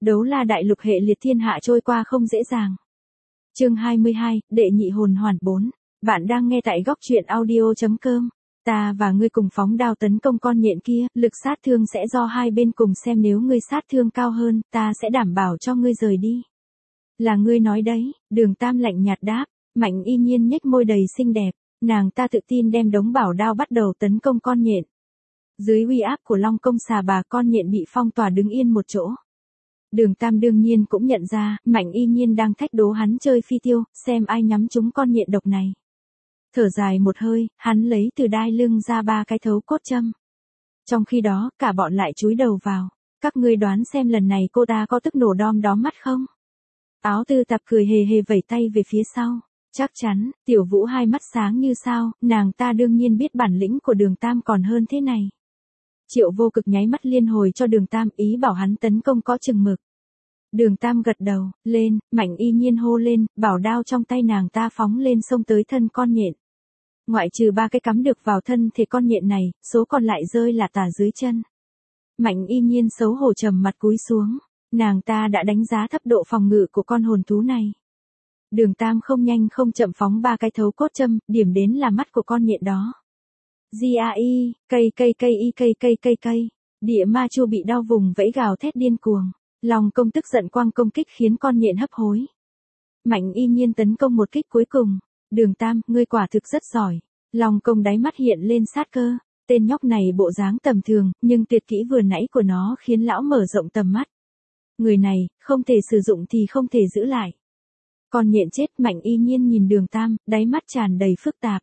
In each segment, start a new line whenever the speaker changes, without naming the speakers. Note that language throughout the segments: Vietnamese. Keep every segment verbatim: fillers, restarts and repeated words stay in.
Đấu la đại lục hệ liệt thiên hạ trôi qua không dễ dàng. Chương hai mươi hai, đệ nhị hồn hoàn bốn. Bạn đang nghe tại góc truyện audio chấm com. Ta và ngươi cùng phóng đao tấn công con nhện kia, lực sát thương sẽ do hai bên cùng xem, nếu ngươi sát thương cao hơn, ta sẽ đảm bảo cho ngươi rời đi. Là ngươi nói đấy, Đường Tam lạnh nhạt đáp. Mạnh Y Nhiên nhếch môi đầy xinh đẹp, nàng ta tự tin đem đống bảo đao bắt đầu tấn công con nhện. Dưới uy áp của Long Công xà bà, con nhện bị phong tỏa đứng yên một chỗ. Đường Tam đương nhiên cũng nhận ra, Mạnh Y Nhiên đang thách đố hắn chơi phi tiêu, xem ai nhắm trúng con nhện độc này. Thở dài một hơi, hắn lấy từ đai lưng ra ba cái thấu cốt châm. Trong khi đó, cả bọn lại chúi đầu vào. Các ngươi đoán xem lần này cô ta có tức nổ đom đóm mắt không? Áo Tư Tạp cười hề hề vẩy tay về phía sau. Chắc chắn, Tiểu Vũ hai mắt sáng như sao, nàng ta đương nhiên biết bản lĩnh của Đường Tam còn hơn thế này. Triệu Vô Cực nháy mắt liên hồi cho Đường Tam, ý bảo hắn tấn công có chừng mực. Đường Tam gật đầu, lên, Mạnh Y Nhiên hô lên, bảo đao trong tay nàng ta phóng lên xông tới thân con nhện. Ngoại trừ ba cái cắm được vào thân thể con nhện này, số còn lại rơi là tả dưới chân. Mạnh Y Nhiên xấu hổ trầm mặt cúi xuống, nàng ta đã đánh giá thấp độ phòng ngự của con hồn thú này. Đường Tam không nhanh không chậm phóng ba cái thấu cốt châm, điểm đến là mắt của con nhện đó. Gi-a-i, cây cây cây y cây cây cây cây. Địa ma chu bị đau vùng vẫy gào thét điên cuồng. Long Công tức giận quang công kích khiến con nhện hấp hối. Mạnh Y Nhiên tấn công một kích cuối cùng. Đường Tam, ngươi quả thực rất giỏi. Long Công đáy mắt hiện lên sát cơ. Tên nhóc này bộ dáng tầm thường, nhưng tuyệt kỹ vừa nãy của nó khiến lão mở rộng tầm mắt. Người này, không thể sử dụng thì không thể giữ lại. Con nhện chết. Mạnh Y Nhiên nhìn Đường Tam, đáy mắt tràn đầy phức tạp.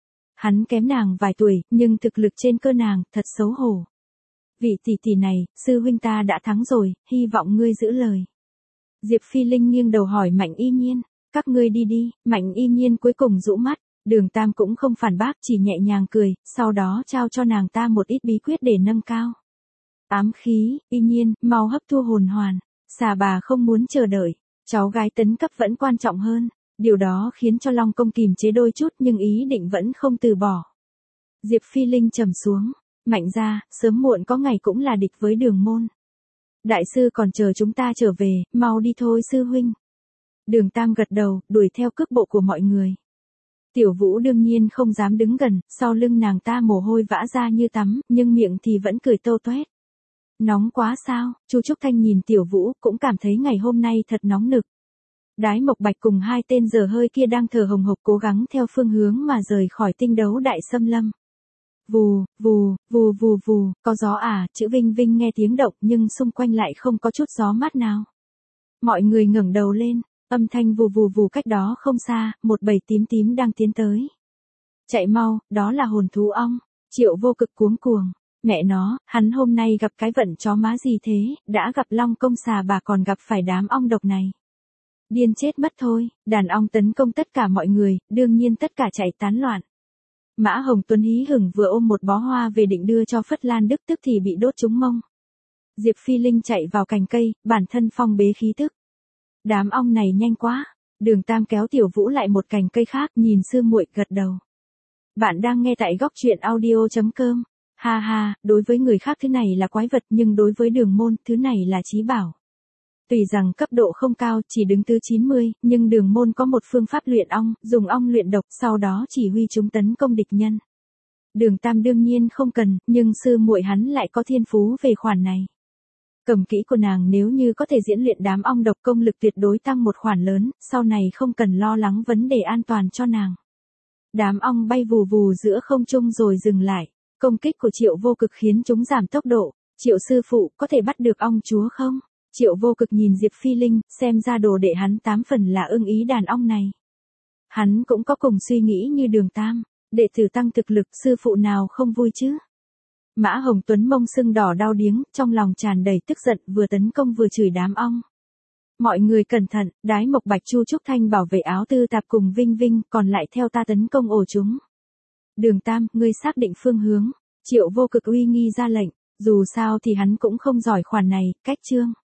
Hắn kém nàng vài tuổi, nhưng thực lực trên cơ nàng, thật xấu hổ. Vị tỷ tỷ này, sư huynh ta đã thắng rồi, hy vọng ngươi giữ lời. Diệp Phi Linh nghiêng đầu hỏi Mạnh Y Nhiên, các ngươi đi đi. Mạnh Y Nhiên cuối cùng rũ mắt, Đường Tam cũng không phản bác, chỉ nhẹ nhàng cười, sau đó trao cho nàng ta một ít bí quyết để nâng cao ám khí. Y Nhiên, mau hấp thu hồn hoàn. Xà bà không muốn chờ đợi, cháu gái tấn cấp vẫn quan trọng hơn. Điều đó khiến cho Long Công kìm chế đôi chút, nhưng ý định vẫn không từ bỏ. Diệp Phi Linh trầm xuống, Mạnh gia, sớm muộn có ngày cũng là địch với Đường môn. Đại sư còn chờ chúng ta trở về, mau đi thôi sư huynh. Đường Tam gật đầu, đuổi theo cước bộ của mọi người. Tiểu Vũ đương nhiên không dám đứng gần, sau lưng nàng ta mồ hôi vã ra như tắm, nhưng miệng thì vẫn cười tâu toét. Nóng quá sao? Chu Trúc Thanh nhìn Tiểu Vũ, cũng cảm thấy ngày hôm nay thật nóng nực. Đái Mộc Bạch cùng hai tên dở hơi kia đang thở hồng hộc cố gắng theo phương hướng mà rời khỏi tinh đấu đại xâm lâm. Vù, vù, vù vù vù, có gió à? Chữ Vinh Vinh nghe tiếng động nhưng xung quanh lại không có chút gió mát nào. Mọi người ngẩng đầu lên, âm thanh vù vù vù cách đó không xa, một bầy tím tím đang tiến tới. Chạy mau, đó là hồn thú ong. Triệu Vô Cực cuống cuồng. Mẹ nó, hắn hôm nay gặp cái vận chó má gì thế, đã gặp Long Công xà bà còn gặp phải đám ong độc này. Điên chết mất thôi, đàn ong tấn công tất cả mọi người, đương nhiên tất cả chạy tán loạn. Mã Hồng Tuấn hí hửng vừa ôm một bó hoa về định đưa cho Phất Lan Đức, tức thì bị đốt trúng mông. Diệp Phi Linh chạy vào cành cây, bản thân phong bế khí tức. Đám ong này nhanh quá. Đường Tam kéo Tiểu Vũ lại một cành cây khác, nhìn sư muội, gật đầu. Bạn đang nghe tại góc truyện audio chấm com. Ha ha, đối với người khác thứ này là quái vật, nhưng đối với Đường môn, thứ này là chí bảo. Tuy rằng cấp độ không cao, chỉ đứng thứ chín mươi, nhưng Đường môn có một phương pháp luyện ong, dùng ong luyện độc, sau đó chỉ huy chúng tấn công địch nhân. Đường Tam đương nhiên không cần, nhưng sư muội hắn lại có thiên phú về khoản này. Cầm kỹ của nàng nếu như có thể diễn luyện đám ong độc, công lực tuyệt đối tăng một khoản lớn, sau này không cần lo lắng vấn đề an toàn cho nàng. Đám ong bay vù vù giữa không trung rồi dừng lại. Công kích của Triệu Vô Cực khiến chúng giảm tốc độ. Triệu sư phụ, có thể bắt được ong chúa không? Triệu Vô Cực nhìn Diệp Phi Linh, xem ra đồ đệ hắn tám phần là ưng ý đàn ong này. Hắn cũng có cùng suy nghĩ như Đường Tam, đệ tử tăng thực lực, sư phụ nào không vui chứ? Mã Hồng Tuấn mông sưng đỏ đau điếng, trong lòng tràn đầy tức giận, vừa tấn công vừa chửi đám ong. Mọi người cẩn thận, Đái Mộc Bạch, Chu Trúc Thanh bảo vệ Áo Tư Tạp cùng Vinh Vinh, còn lại theo ta tấn công ổ chúng. Đường Tam, ngươi xác định phương hướng. Triệu Vô Cực uy nghi ra lệnh, dù sao thì hắn cũng không giỏi khoản này, cách chương.